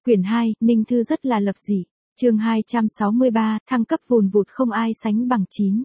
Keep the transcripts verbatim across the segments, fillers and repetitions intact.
Quyển hai, Ninh Thư rất là lập dị. Chương hai trăm sáu mươi ba, thăng cấp vùn vụt không ai sánh bằng chín.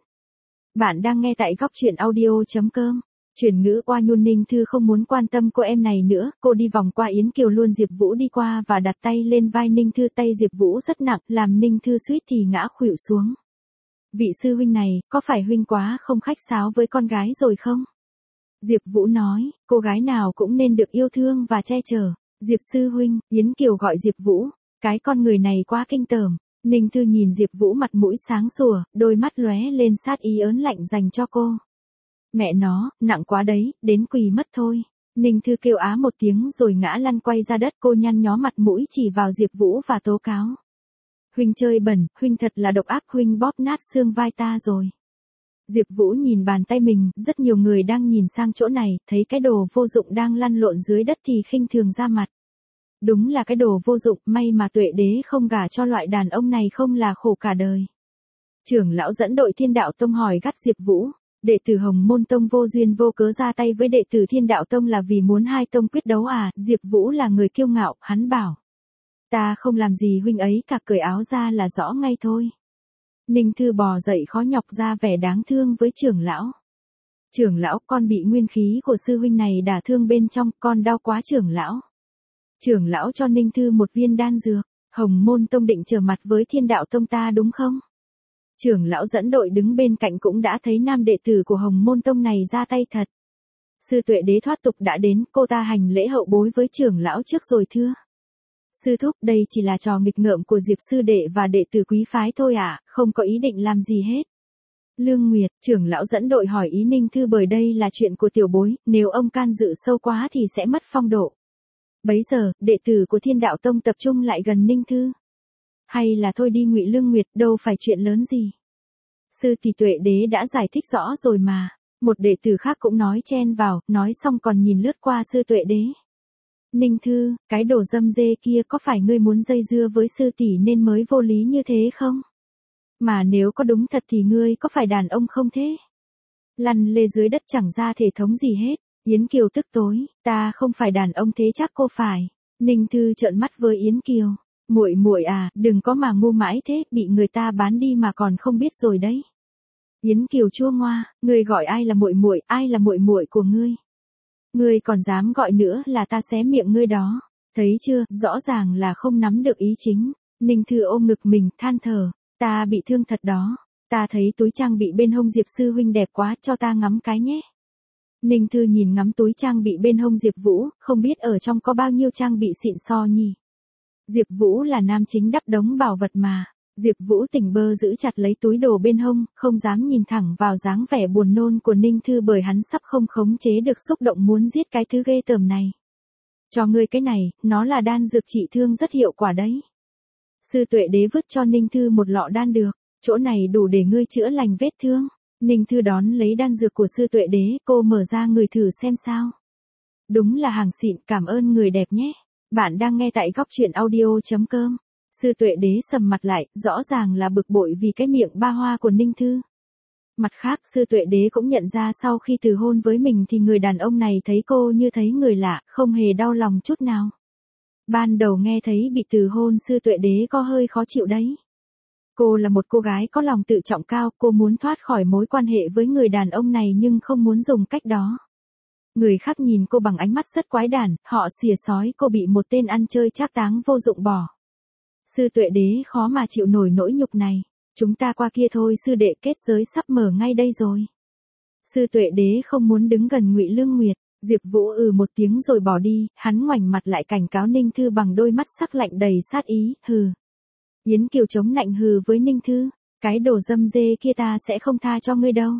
Bạn đang nghe tại góc truyện audio chấm com. Chuyển ngữ qua nhuôn. Ninh Thư không muốn quan tâm cô em này nữa, cô đi vòng qua Yến Kiều luôn. Diệp Vũ đi qua và đặt tay lên vai Ninh Thư, tay Diệp Vũ rất nặng, làm Ninh Thư suýt thì ngã khuỵu xuống. Vị sư huynh này, có phải huynh quá không khách sáo với con gái rồi không? Diệp Vũ nói, cô gái nào cũng nên được yêu thương và che chở. Diệp sư huynh, Yến Kiều gọi Diệp Vũ, cái con người này quá kinh tởm. Ninh Thư nhìn Diệp Vũ mặt mũi sáng sủa, đôi mắt lóe lên sát ý ớn lạnh dành cho cô. Mẹ nó, nặng quá đấy, đến quỳ mất thôi. Ninh Thư kêu á một tiếng rồi ngã lăn quay ra đất. Cô nhăn nhó mặt mũi chỉ vào Diệp Vũ và tố cáo. Huynh chơi bẩn, huynh thật là độc ác, huynh bóp nát xương vai ta rồi. Diệp Vũ nhìn bàn tay mình, rất nhiều người đang nhìn sang chỗ này, thấy cái đồ vô dụng đang lăn lộn dưới đất thì khinh thường ra mặt. Đúng là cái đồ vô dụng, may mà Tuệ Đế không gả cho loại đàn ông này không là khổ cả đời. Trưởng lão dẫn đội Thiên Đạo Tông hỏi gắt Diệp Vũ, đệ tử Hồng Môn Tông vô duyên vô cớ ra tay với đệ tử Thiên Đạo Tông là vì muốn hai tông quyết đấu à? Diệp Vũ là người kiêu ngạo, hắn bảo. Ta không làm gì huynh ấy cả, cởi áo ra là rõ ngay thôi. Ninh Thư bò dậy khó nhọc ra vẻ đáng thương với trưởng lão. Trưởng lão, con bị nguyên khí của sư huynh này đả thương bên trong, con đau quá trưởng lão. Trưởng lão cho Ninh Thư một viên đan dược. Hồng Môn Tông định trở mặt với Thiên Đạo Tông ta đúng không? Trưởng lão dẫn đội đứng bên cạnh cũng đã thấy nam đệ tử của Hồng Môn Tông này ra tay thật. Sư Tuệ Đế thoát tục đã đến, cô ta hành lễ hậu bối với trưởng lão trước rồi thưa. Sư thúc, đây chỉ là trò nghịch ngợm của Diệp sư đệ và đệ tử quý phái thôi ạ, à, không có ý định làm gì hết. Lương Nguyệt, trưởng lão dẫn đội hỏi ý Ninh Thư, bởi đây là chuyện của tiểu bối, nếu ông can dự sâu quá thì sẽ mất phong độ. Bấy giờ, đệ tử của Thiên Đạo Tông tập trung lại gần Ninh Thư. Hay là thôi đi Ngụy Lương Nguyệt, đâu phải chuyện lớn gì. Sư tỷ Tuệ Đế đã giải thích rõ rồi mà. Một đệ tử khác cũng nói chen vào, nói xong còn nhìn lướt qua sư Tuệ Đế. Ninh Thư, cái đồ dâm dê kia, có phải ngươi muốn dây dưa với sư tỷ nên mới vô lý như thế không? Mà nếu có đúng thật thì ngươi có phải đàn ông không thế? Lăn lê dưới đất chẳng ra thể thống gì hết. Yến Kiều tức tối, ta không phải đàn ông thế chắc cô phải. Ninh Thư trợn mắt với Yến Kiều. Muội muội à, đừng có mà ngu mãi thế, bị người ta bán đi mà còn không biết rồi đấy. Yến Kiều chua ngoa, ngươi gọi ai là muội muội, ai là muội muội của ngươi? Ngươi còn dám gọi nữa là ta xé miệng ngươi đó. Thấy chưa, rõ ràng là không nắm được ý chính. Ninh Thư ôm ngực mình, than thở, ta bị thương thật đó. Ta thấy túi trang bị bên hông Diệp sư huynh đẹp quá, cho ta ngắm cái nhé. Ninh Thư nhìn ngắm túi trang bị bên hông Diệp Vũ, không biết ở trong có bao nhiêu trang bị xịn so nhỉ. Diệp Vũ là nam chính đắp đống bảo vật mà. Diệp Vũ tỉnh bơ giữ chặt lấy túi đồ bên hông, không dám nhìn thẳng vào dáng vẻ buồn nôn của Ninh Thư bởi hắn sắp không khống chế được xúc động muốn giết cái thứ ghê tởm này. Cho ngươi cái này, nó là đan dược trị thương rất hiệu quả đấy. Sư Tuệ Đế vứt cho Ninh Thư một lọ đan được, chỗ này đủ để ngươi chữa lành vết thương. Ninh Thư đón lấy đan dược của sư Tuệ Đế, cô mở ra ngửi thử xem sao. Đúng là hàng xịn, cảm ơn người đẹp nhé. Bạn đang nghe tại góc truyện audio chấm com. Sư Tuệ Đế sầm mặt lại, rõ ràng là bực bội vì cái miệng ba hoa của Ninh Thư. Mặt khác, sư Tuệ Đế cũng nhận ra sau khi từ hôn với mình thì người đàn ông này thấy cô như thấy người lạ, không hề đau lòng chút nào. Ban đầu nghe thấy bị từ hôn sư Tuệ Đế có hơi khó chịu đấy. Cô là một cô gái có lòng tự trọng cao, cô muốn thoát khỏi mối quan hệ với người đàn ông này nhưng không muốn dùng cách đó. Người khác nhìn cô bằng ánh mắt rất quái đản, họ xỉa xói cô bị một tên ăn chơi trác táng vô dụng bỏ. Sư Tuệ Đế khó mà chịu nổi nỗi nhục này. Chúng ta qua kia thôi sư đệ, kết giới sắp mở ngay đây rồi. Sư Tuệ Đế không muốn đứng gần Ngụy Lương Nguyệt. Diệp Vũ ừ một tiếng rồi bỏ đi, hắn ngoảnh mặt lại cảnh cáo Ninh Thư bằng đôi mắt sắc lạnh đầy sát ý, hừ. Yến Kiều chống nạnh hừ với Ninh Thư, cái đồ dâm dê kia ta sẽ không tha cho ngươi đâu.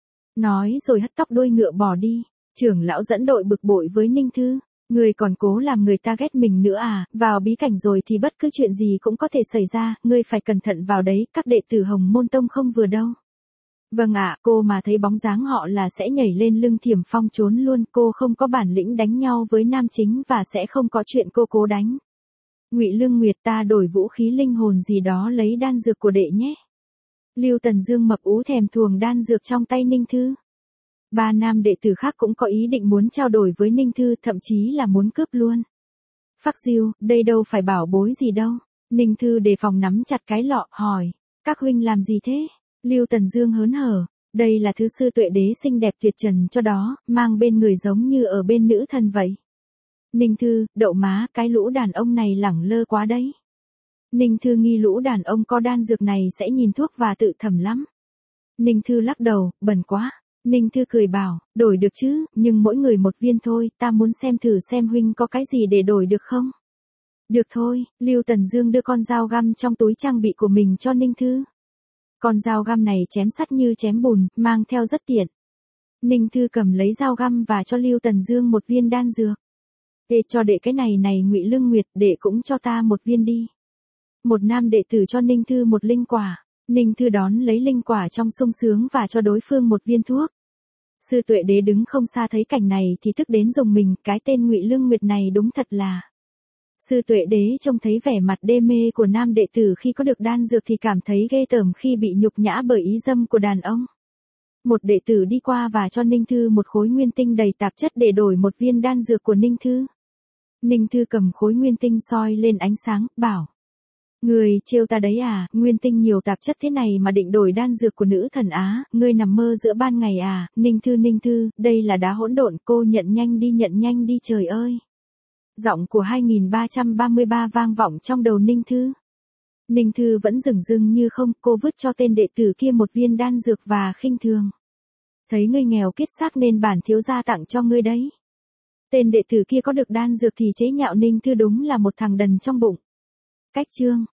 Nói rồi hất tóc đuôi ngựa bỏ đi. Trưởng lão dẫn đội bực bội với Ninh Thư, ngươi còn cố làm người ta ghét mình nữa à, vào bí cảnh rồi thì bất cứ chuyện gì cũng có thể xảy ra, ngươi phải cẩn thận vào đấy, các đệ tử Hồng Môn Tông không vừa đâu. Vâng ạ, cô mà thấy bóng dáng họ là sẽ nhảy lên lưng Thiểm Phong trốn luôn, cô không có bản lĩnh đánh nhau với nam chính và sẽ không có chuyện cô cố đánh. Ngụy Lương Nguyệt, ta đổi vũ khí linh hồn gì đó lấy đan dược của đệ nhé. Lưu Tần Dương mập ú thèm thuồng đan dược trong tay Ninh Thư. Ba nam đệ tử khác cũng có ý định muốn trao đổi với Ninh Thư, thậm chí là muốn cướp luôn. Phắc Diêu, đây đâu phải bảo bối gì đâu. Ninh Thư đề phòng nắm chặt cái lọ, hỏi, các huynh làm gì thế? Lưu Tần Dương hớn hở, đây là thứ sư tuệ đế xinh đẹp tuyệt trần cho đó, mang bên người giống như ở bên nữ thần vậy. Ninh Thư, đậu má, cái lũ đàn ông này lẳng lơ quá đấy. Ninh Thư nghi lũ đàn ông có đan dược này sẽ nhìn thuốc và tự thầm lắm. Ninh Thư lắc đầu, bẩn quá. Ninh Thư cười bảo, đổi được chứ, nhưng mỗi người một viên thôi, ta muốn xem thử xem huynh có cái gì để đổi được không? Được thôi, Lưu Tần Dương đưa con dao găm trong túi trang bị của mình cho Ninh Thư. Con dao găm này chém sắt như chém bùn, mang theo rất tiện. Ninh Thư cầm lấy dao găm và cho Lưu Tần Dương một viên đan dược. Để cho đệ cái này này Ngụy Lương Nguyệt, đệ cũng cho ta một viên đi. Một nam đệ tử cho Ninh Thư một linh quả. Ninh Thư đón lấy linh quả trong sung sướng và cho đối phương một viên thuốc. Sư tuệ đế đứng không xa thấy cảnh này thì tức đến rùng mình, cái tên Ngụy Lương Nguyệt này đúng thật là. Sư tuệ đế trông thấy vẻ mặt đê mê của nam đệ tử khi có được đan dược thì cảm thấy ghê tởm khi bị nhục nhã bởi ý dâm của đàn ông. Một đệ tử đi qua và cho Ninh Thư một khối nguyên tinh đầy tạp chất để đổi một viên đan dược của Ninh Thư. Ninh Thư cầm khối nguyên tinh soi lên ánh sáng, bảo. Người trêu ta đấy à, nguyên tinh nhiều tạp chất thế này mà định đổi đan dược của nữ thần Á, ngươi nằm mơ giữa ban ngày à, Ninh Thư Ninh Thư, đây là đá hỗn độn, cô nhận nhanh đi nhận nhanh đi trời ơi. Giọng của hai nghìn ba trăm ba mươi ba vang vọng trong đầu Ninh Thư. Ninh Thư vẫn dửng dưng như không, cô vứt cho tên đệ tử kia một viên đan dược và khinh thường. Thấy ngươi nghèo kiết xác nên bản thiếu gia tặng cho ngươi đấy. Tên đệ tử kia có được đan dược thì chế nhạo Ninh Thư đúng là một thằng đần trong bụng. Cách chương